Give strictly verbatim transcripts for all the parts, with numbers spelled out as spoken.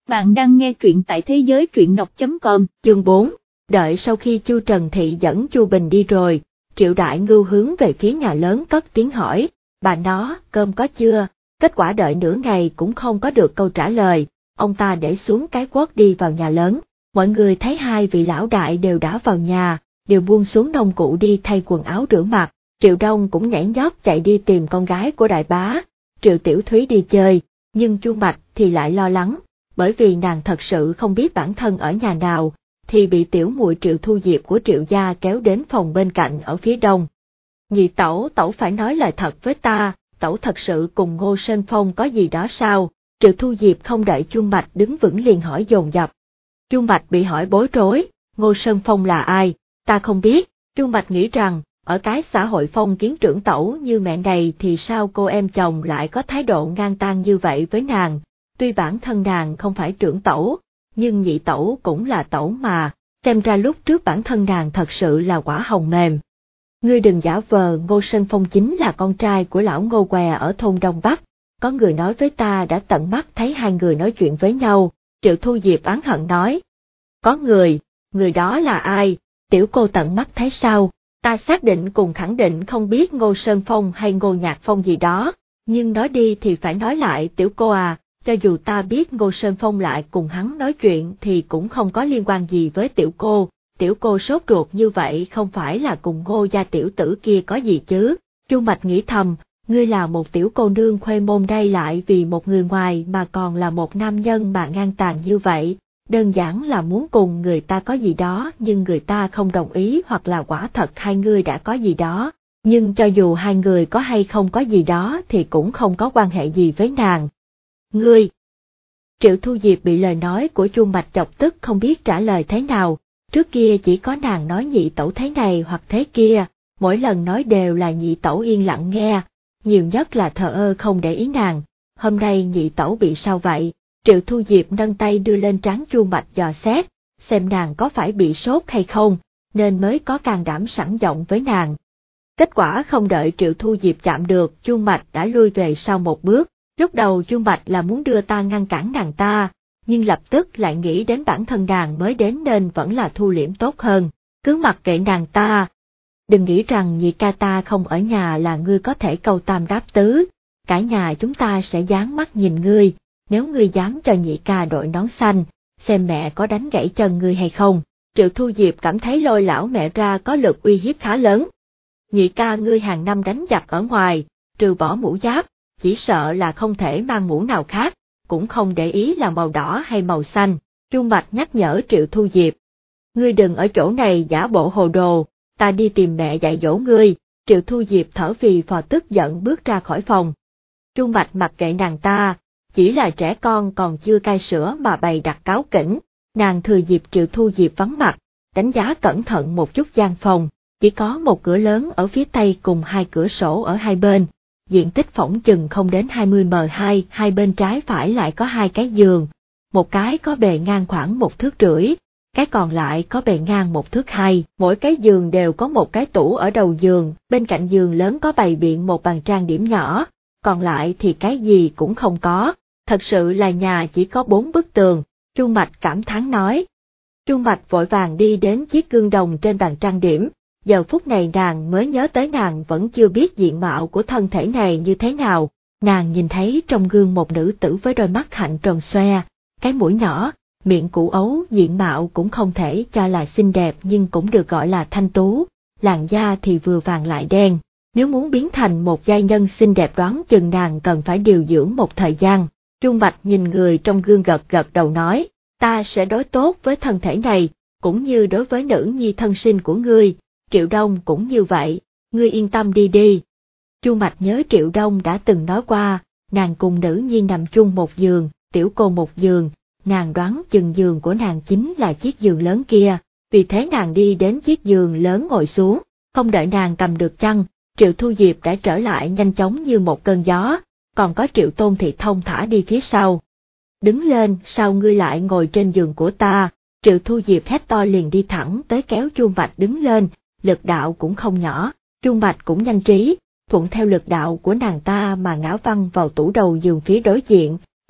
Bạn đang nghe truyện tại thế giới truyện đọc chấm com. Chương bốn. Đợi sau khi Chu Trần Thị dẫn Chu Bình đi rồi, Triệu Đại Ngưu hướng về phía nhà lớn cất tiếng hỏi, bà nó, cơm có chưa? Kết quả đợi nửa ngày cũng không có được câu trả lời, ông ta để xuống cái cuốc đi vào nhà lớn. Mọi người thấy hai vị lão đại đều đã vào nhà, đều buông xuống nông cụ đi thay quần áo rửa mặt. Triệu Đông cũng nhảy nhót chạy đi tìm con gái của đại bá, Triệu Tiểu Thúy đi chơi, nhưng Chu Mạch thì lại lo lắng, bởi vì nàng thật sự không biết bản thân ở nhà nào, thì bị tiểu muội Triệu Thu Diệp của Triệu gia kéo đến phòng bên cạnh ở phía đông. Nhị tẩu, tẩu phải nói lời thật với ta, tẩu thật sự cùng Ngô Sơn Phong có gì đó sao? Triệu Thu Diệp không đợi Chu Mạch đứng vững liền hỏi dồn dập. Chu Mạch bị hỏi bối rối, Ngô Sơn Phong là ai? Ta không biết. Chu Mạch nghĩ rằng, ở cái xã hội phong kiến trưởng tẩu như mẹ này thì sao cô em chồng lại có thái độ ngang tan như vậy với nàng? Tuy bản thân nàng không phải trưởng tẩu, nhưng nhị tẩu cũng là tẩu mà, xem ra lúc trước bản thân nàng thật sự là quả hồng mềm. Ngươi đừng giả vờ, Ngô Sơn Phong chính là con trai của lão Ngô què ở thôn Đông Bắc, có người nói với ta đã tận mắt thấy hai người nói chuyện với nhau. Triệu Thu Diệp oán hận nói. Có người, người đó là ai? Tiểu cô tận mắt thấy sao? Ta xác định cùng khẳng định không biết Ngô Sơn Phong hay Ngô Nhạc Phong gì đó, nhưng nói đi thì phải nói lại tiểu cô à, cho dù ta biết Ngô Sơn Phong lại cùng hắn nói chuyện thì cũng không có liên quan gì với tiểu cô, tiểu cô sốt ruột như vậy không phải là cùng Ngô gia tiểu tử kia có gì chứ? Chu Mạch nghĩ thầm, ngươi là một tiểu cô nương khuê môn đây lại vì một người ngoài mà còn là một nam nhân mà ngang tàn như vậy. Đơn giản là muốn cùng người ta có gì đó nhưng người ta không đồng ý hoặc là quả thật hai người đã có gì đó, nhưng cho dù hai người có hay không có gì đó thì cũng không có quan hệ gì với nàng. Ngươi! Triệu Thu Diệp bị lời nói của Chu Mạch chọc tức không biết trả lời thế nào, trước kia chỉ có nàng nói nhị tẩu thế này hoặc thế kia, mỗi lần nói đều là nhị tẩu yên lặng nghe, nhiều nhất là thờ ơ không để ý nàng, hôm nay nhị tẩu bị sao vậy? Triệu Thu Diệp nâng tay đưa lên trán Chu Mạch dò xét, xem nàng có phải bị sốt hay không, nên mới có can đảm sẵn giọng với nàng. Kết quả không đợi Triệu Thu Diệp chạm được, Chu Mạch đã lui về sau một bước. Lúc đầu Chu Mạch là muốn đưa ta ngăn cản nàng ta, nhưng lập tức lại nghĩ đến bản thân nàng mới đến nên vẫn là thu liễm tốt hơn, cứ mặc kệ nàng ta. Đừng nghĩ rằng nhị ca ta không ở nhà là ngươi có thể câu tam đáp tứ, cả nhà chúng ta sẽ dán mắt nhìn ngươi. Nếu ngươi dám cho nhị ca đội nón xanh, xem mẹ có đánh gãy chân ngươi hay không. Triệu Thu Diệp cảm thấy lôi lão mẹ ra có lực uy hiếp khá lớn. Nhị ca ngươi hàng năm đánh giặc ở ngoài, trừ bỏ mũ giáp, chỉ sợ là không thể mang mũ nào khác, cũng không để ý là màu đỏ hay màu xanh. Chu Mạch nhắc nhở Triệu Thu Diệp. Ngươi đừng ở chỗ này giả bộ hồ đồ, ta đi tìm mẹ dạy dỗ ngươi. Triệu Thu Diệp thở phì phò tức giận bước ra khỏi phòng. Chu Mạch mặc kệ nàng ta. Chỉ là trẻ con còn chưa cai sữa mà bày đặt cáu kỉnh, nàng thừa dịp Triệu Thu Diệp vắng mặt, đánh giá cẩn thận một chút gian phòng, chỉ có một cửa lớn ở phía tây cùng hai cửa sổ ở hai bên, diện tích phỏng chừng không đến hai mươi mét vuông, hai bên trái phải lại có hai cái giường, một cái có bề ngang khoảng một thước rưỡi, cái còn lại có bề ngang một thước hai, mỗi cái giường đều có một cái tủ ở đầu giường, bên cạnh giường lớn có bày biện một bàn trang điểm nhỏ, còn lại thì cái gì cũng không có. Thật sự là nhà chỉ có bốn bức tường, Chu Mạch cảm thán nói. Chu Mạch vội vàng đi đến chiếc gương đồng trên bàn trang điểm, giờ phút này nàng mới nhớ tới nàng vẫn chưa biết diện mạo của thân thể này như thế nào, nàng nhìn thấy trong gương một nữ tử với đôi mắt hạnh tròn xoe, cái mũi nhỏ, miệng củ ấu, diện mạo cũng không thể cho là xinh đẹp nhưng cũng được gọi là thanh tú, làn da thì vừa vàng lại đen, nếu muốn biến thành một giai nhân xinh đẹp đoán chừng nàng cần phải điều dưỡng một thời gian. Chu Mạch nhìn người trong gương gật gật đầu nói, ta sẽ đối tốt với thân thể này, cũng như đối với nữ nhi thân sinh của ngươi, Triệu Đông cũng như vậy, ngươi yên tâm đi đi. Chu Mạch nhớ Triệu Đông đã từng nói qua, nàng cùng nữ nhi nằm chung một giường, tiểu cô một giường, nàng đoán chừng giường của nàng chính là chiếc giường lớn kia, vì thế nàng đi đến chiếc giường lớn ngồi xuống, không đợi nàng cầm được chăn, Triệu Thu Diệp đã trở lại nhanh chóng như một cơn gió. Còn có Triệu Tôn Thị thông thả đi phía sau. Đứng lên, sao ngươi lại ngồi trên giường của ta? Triệu Thu Diệp hét to liền đi thẳng tới kéo Chu Mạch đứng lên, lực đạo cũng không nhỏ, Chu Mạch cũng nhanh trí, thuận theo lực đạo của nàng ta mà ngã văng vào tủ đầu giường phía đối diện,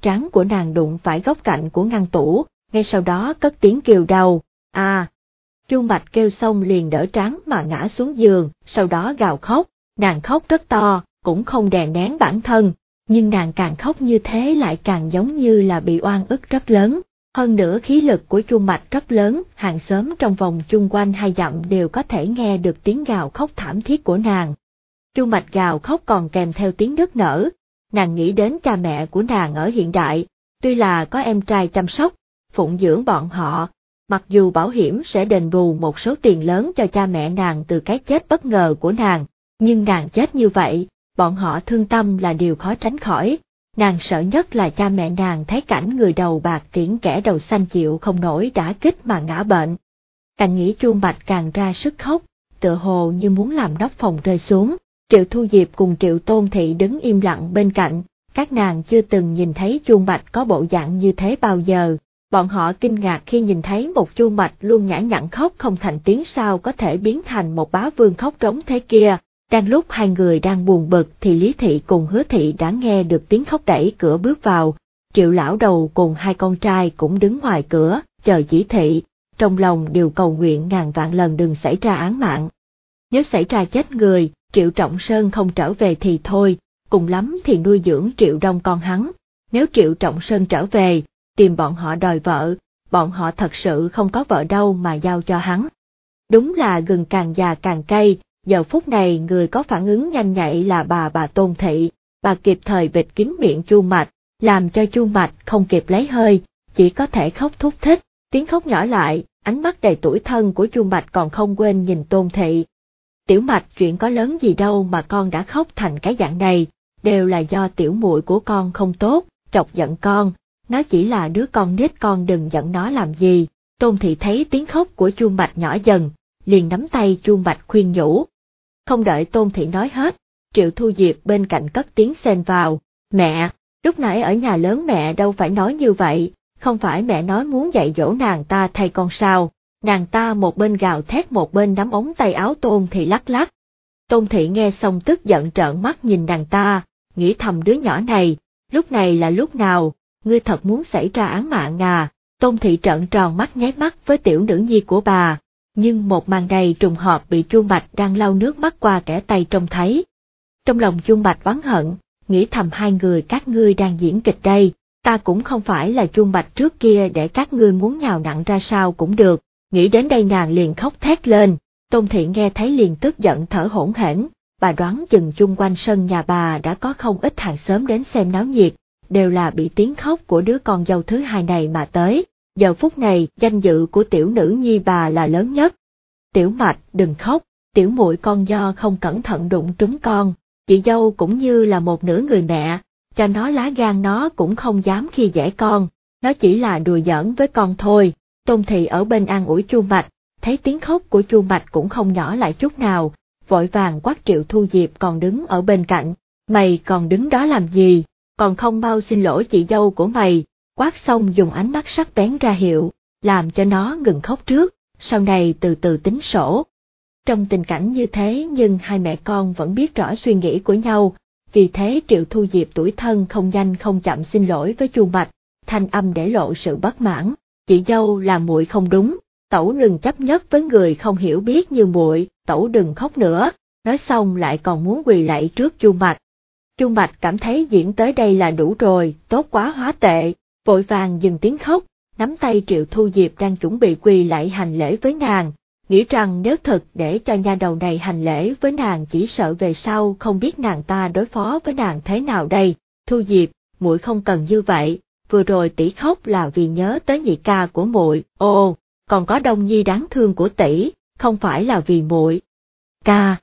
trán của nàng đụng phải góc cạnh của ngăn tủ, ngay sau đó cất tiếng kêu đau, à. Chu Mạch kêu xong liền đỡ trán mà ngã xuống giường, sau đó gào khóc, nàng khóc rất to, cũng không đè nén bản thân, nhưng nàng càng khóc như thế lại càng giống như là bị oan ức rất lớn. Hơn nữa khí lực của Chu Mạch rất lớn, hàng xóm trong vòng chung quanh hai dặm đều có thể nghe được tiếng gào khóc thảm thiết của nàng. Chu Mạch gào khóc còn kèm theo tiếng nức nở, nàng nghĩ đến cha mẹ của nàng ở hiện đại, tuy là có em trai chăm sóc, phụng dưỡng bọn họ, mặc dù bảo hiểm sẽ đền bù một số tiền lớn cho cha mẹ nàng từ cái chết bất ngờ của nàng, nhưng nàng chết như vậy, bọn họ thương tâm là điều khó tránh khỏi. Nàng sợ nhất là cha mẹ nàng thấy cảnh người đầu bạc tiễn kẻ đầu xanh chịu không nổi đả kích mà ngã bệnh. Càng nghĩ Chu Mạch càng ra sức khóc, tựa hồ như muốn làm nóc phòng rơi xuống. Triệu Thu Diệp cùng Triệu Tôn Thị đứng im lặng bên cạnh, các nàng chưa từng nhìn thấy Chu Mạch có bộ dạng như thế bao giờ. Bọn họ kinh ngạc khi nhìn thấy một Chu Mạch luôn nhã nhặn khóc không thành tiếng sao có thể biến thành một bá vương khóc trống thế kia. Đang lúc hai người đang buồn bực thì Lý Thị cùng Hứa Thị đã nghe được tiếng khóc đẩy cửa bước vào, Triệu lão đầu cùng hai con trai cũng đứng ngoài cửa, chờ chỉ thị, trong lòng đều cầu nguyện ngàn vạn lần đừng xảy ra án mạng. Nếu xảy ra chết người, Triệu Trọng Sơn không trở về thì thôi, cùng lắm thì nuôi dưỡng Triệu Đông con hắn, nếu Triệu Trọng Sơn trở về, tìm bọn họ đòi vợ, bọn họ thật sự không có vợ đâu mà giao cho hắn. Đúng là gừng càng già càng cay. Giờ phút này người có phản ứng nhanh nhạy là bà bà Tôn Thị, bà kịp thời bịt kín miệng Chu Mạch, làm cho Chu Mạch không kịp lấy hơi, chỉ có thể khóc thúc thích, tiếng khóc nhỏ lại, ánh mắt đầy tủi thân của Chu Mạch còn không quên nhìn Tôn Thị. Tiểu Mạch chuyện có lớn gì đâu mà con đã khóc thành cái dạng này, đều là do tiểu muội của con không tốt, chọc giận con, nó chỉ là đứa con nít con đừng giận nó làm gì. Tôn Thị thấy tiếng khóc của Chu Mạch nhỏ dần, liền nắm tay Chu Mạch khuyên nhủ. Không đợi Tôn Thị nói hết, Triệu Thu Diệp bên cạnh cất tiếng xen vào, mẹ, lúc nãy ở nhà lớn mẹ đâu phải nói như vậy, không phải mẹ nói muốn dạy dỗ nàng ta thay con sao, nàng ta một bên gào thét một bên nắm ống tay áo Tôn Thị lắc lắc. Tôn Thị nghe xong tức giận trợn mắt nhìn nàng ta, nghĩ thầm đứa nhỏ này, lúc này là lúc nào, ngươi thật muốn xảy ra án mạng à. Tôn Thị trợn tròn mắt nháy mắt với tiểu nữ nhi của bà. Nhưng một màn này trùng hợp bị Chu Mạch đang lau nước mắt qua kẻ tay trông thấy. Trong lòng Chu Mạch oán hận, nghĩ thầm hai người các ngươi đang diễn kịch đây, ta cũng không phải là Chu Mạch trước kia để các ngươi muốn nhào nặn ra sao cũng được, nghĩ đến đây nàng liền khóc thét lên. Tôn Thị nghe thấy liền tức giận thở hổn hển, bà đoán chừng chung quanh sân nhà bà đã có không ít hàng xóm đến xem náo nhiệt, đều là bị tiếng khóc của đứa con dâu thứ hai này mà tới. Giờ phút này, danh dự của tiểu nữ nhi bà là lớn nhất. Tiểu Mạch, đừng khóc, tiểu muội con do không cẩn thận đụng trúng con, chị dâu cũng như là một nửa người mẹ, cho nó lá gan nó cũng không dám khi dễ con, nó chỉ là đùa giỡn với con thôi. Tôn Thị ở bên an ủi Chu Mạch, thấy tiếng khóc của Chu Mạch cũng không nhỏ lại chút nào, vội vàng quát Triệu Thu Diệp còn đứng ở bên cạnh, mày còn đứng đó làm gì, còn không mau xin lỗi chị dâu của mày. Quát xong dùng ánh mắt sắc bén ra hiệu, làm cho nó ngừng khóc trước, sau này từ từ tính sổ. Trong tình cảnh như thế nhưng hai mẹ con vẫn biết rõ suy nghĩ của nhau, vì thế Triệu Thu Diệp tủi thân không nhanh không chậm xin lỗi với Chu Mạch, thanh âm để lộ sự bất mãn, chị dâu là muội không đúng, tẩu đừng chấp nhất với người không hiểu biết như muội, tẩu đừng khóc nữa, nói xong lại còn muốn quỳ lạy trước Chu Mạch. Chu Mạch cảm thấy diễn tới đây là đủ rồi, tốt quá hóa tệ. Vội vàng dừng tiếng khóc, nắm tay Triệu Thu Diệp đang chuẩn bị quỳ lại hành lễ với nàng, nghĩ rằng nếu thực để cho nha đầu này hành lễ với nàng chỉ sợ về sau không biết nàng ta đối phó với nàng thế nào đây. Thu Diệp, muội không cần như vậy, vừa rồi tỷ khóc là vì nhớ tới nhị ca của muội, ồ, còn có Đông Nhi đáng thương của tỷ, không phải là vì muội. Ca.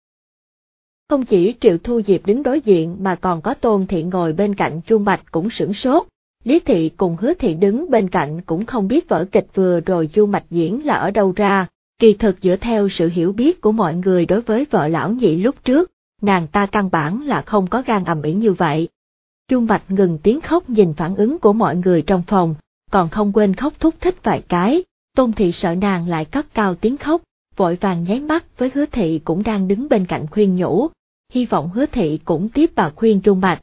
Không chỉ Triệu Thu Diệp đứng đối diện mà còn có Tôn Thị ngồi bên cạnh Chu Mạch cũng sửng sốt. Lý Thị cùng Hứa Thị đứng bên cạnh cũng không biết vở kịch vừa rồi Chu Mạch diễn là ở đâu ra, kỳ thực dựa theo sự hiểu biết của mọi người đối với vợ lão nhị lúc trước, nàng ta căn bản là không có gan ầm ĩ như vậy. Chu Mạch ngừng tiếng khóc nhìn phản ứng của mọi người trong phòng, còn không quên khóc thúc thích vài cái, Tôn Thị sợ nàng lại cất cao tiếng khóc, vội vàng nháy mắt với Hứa Thị cũng đang đứng bên cạnh khuyên nhủ, hy vọng Hứa Thị cũng tiếp vào khuyên Chu Mạch.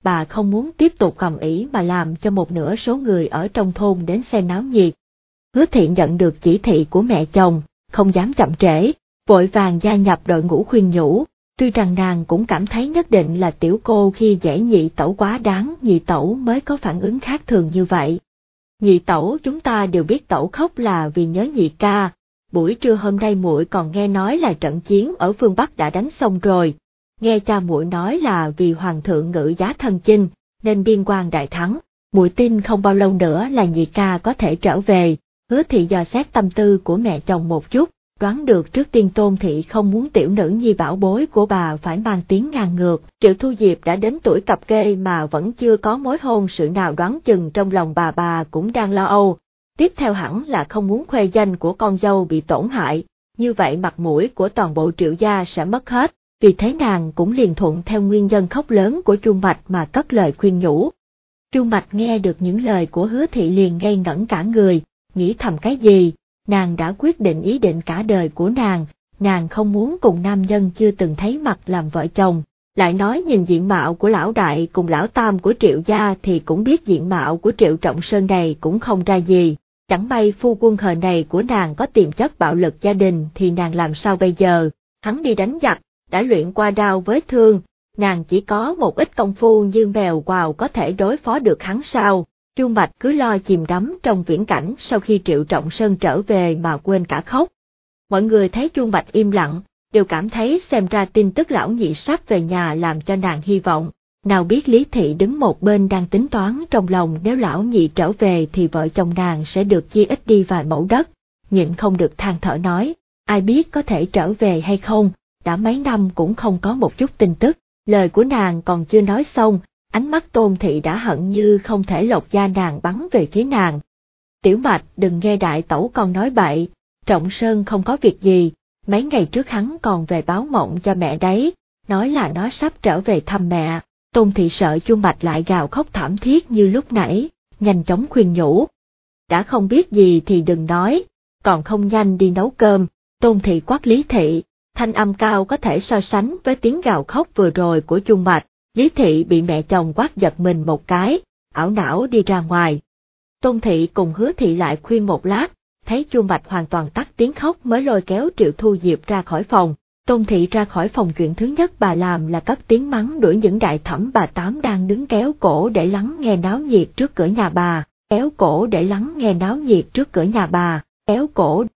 bà không muốn tiếp tục cầm ĩ mà làm cho một nửa số người ở trong thôn đến xem náo nhiệt. Hứa Thị nhận được chỉ thị của mẹ chồng, không dám chậm trễ, vội vàng gia nhập đội ngũ khuyên nhủ, tuy rằng nàng cũng cảm thấy nhất định là tiểu cô khi dễ nhị tẩu quá đáng, nhị tẩu mới có phản ứng khác thường như vậy. Nhị tẩu, chúng ta đều biết tẩu khóc là vì nhớ nhị ca, buổi trưa hôm nay muội còn nghe nói là trận chiến ở phương Bắc đã đánh xong rồi, nghe cha muội nói là vì hoàng thượng ngự giá thân chinh, nên biên quan đại thắng, muội tin không bao lâu nữa là nhị ca có thể trở về. Hứa Thị dò xét tâm tư của mẹ chồng một chút, đoán được trước tiên Tôn Thị không muốn tiểu nữ nhi bảo bối của bà phải mang tiếng ngang ngược. Triệu Thu Diệp đã đến tuổi cập kê mà vẫn chưa có mối hôn sự nào, đoán chừng trong lòng bà bà cũng đang lo âu. Tiếp theo hẳn là không muốn khoe danh của con dâu bị tổn hại, như vậy mặt mũi của toàn bộ Triệu gia sẽ mất hết, vì thế nàng cũng liền thuận theo nguyên nhân khóc lớn của Chu Mạch mà cất lời khuyên nhủ. Chu Mạch nghe được những lời của Hứa Thị liền ngây ngẩn cả người, nghĩ thầm cái gì, nàng đã quyết định ý định cả đời của nàng, nàng không muốn cùng nam nhân chưa từng thấy mặt làm vợ chồng, lại nói nhìn diện mạo của lão đại cùng lão tam của Triệu gia thì cũng biết diện mạo của Triệu Trọng Sơn này cũng không ra gì, chẳng may phu quân hờ này của nàng có tiềm chất bạo lực gia đình thì nàng làm sao bây giờ, hắn đi đánh giặc, đã luyện qua đao với thương, nàng chỉ có một ít công phu như mèo quào có thể đối phó được hắn sao? Chu Mạch cứ lo chìm đắm trong viễn cảnh sau khi Triệu Trọng Sơn trở về mà quên cả khóc. Mọi người thấy Chu Mạch im lặng, đều cảm thấy xem ra tin tức lão nhị sắp về nhà làm cho nàng hy vọng. Nào biết Lý Thị đứng một bên đang tính toán trong lòng, nếu lão nhị trở về thì vợ chồng nàng sẽ được chia ít đi vài mẫu đất, nhịn không được than thở nói, ai biết có thể trở về hay không, đã mấy năm cũng không có một chút tin tức. Lời của nàng còn chưa nói xong, ánh mắt Tôn Thị đã hận như không thể lột da nàng bắn về phía nàng. Tiểu Mạch, đừng nghe đại tẩu con nói bậy, Trọng Sơn không có việc gì, mấy ngày trước hắn còn về báo mộng cho mẹ đấy, nói là nó sắp trở về thăm mẹ. Tôn Thị sợ Chu Mạch lại gào khóc thảm thiết như lúc nãy, nhanh chóng khuyên nhủ. Đã không biết gì thì đừng nói, còn không nhanh đi nấu cơm. Tôn Thị quát Lý Thị, thanh âm cao có thể so sánh với tiếng gào khóc vừa rồi của Chu Mạch. Lý Thị bị mẹ chồng quát giật mình một cái, ảo não đi ra ngoài. Tôn Thị cùng Hứa Thị lại khuyên một lát, thấy Chu Mạch hoàn toàn tắt tiếng khóc mới lôi kéo Triệu Thu Diệp ra khỏi phòng. Tôn Thị ra khỏi phòng chuyện thứ nhất bà làm là cất tiếng mắng đuổi những đại thẩm bà tám đang đứng kéo cổ để lắng nghe náo nhiệt trước cửa nhà bà, kéo cổ để lắng nghe náo nhiệt trước cửa nhà bà, kéo cổ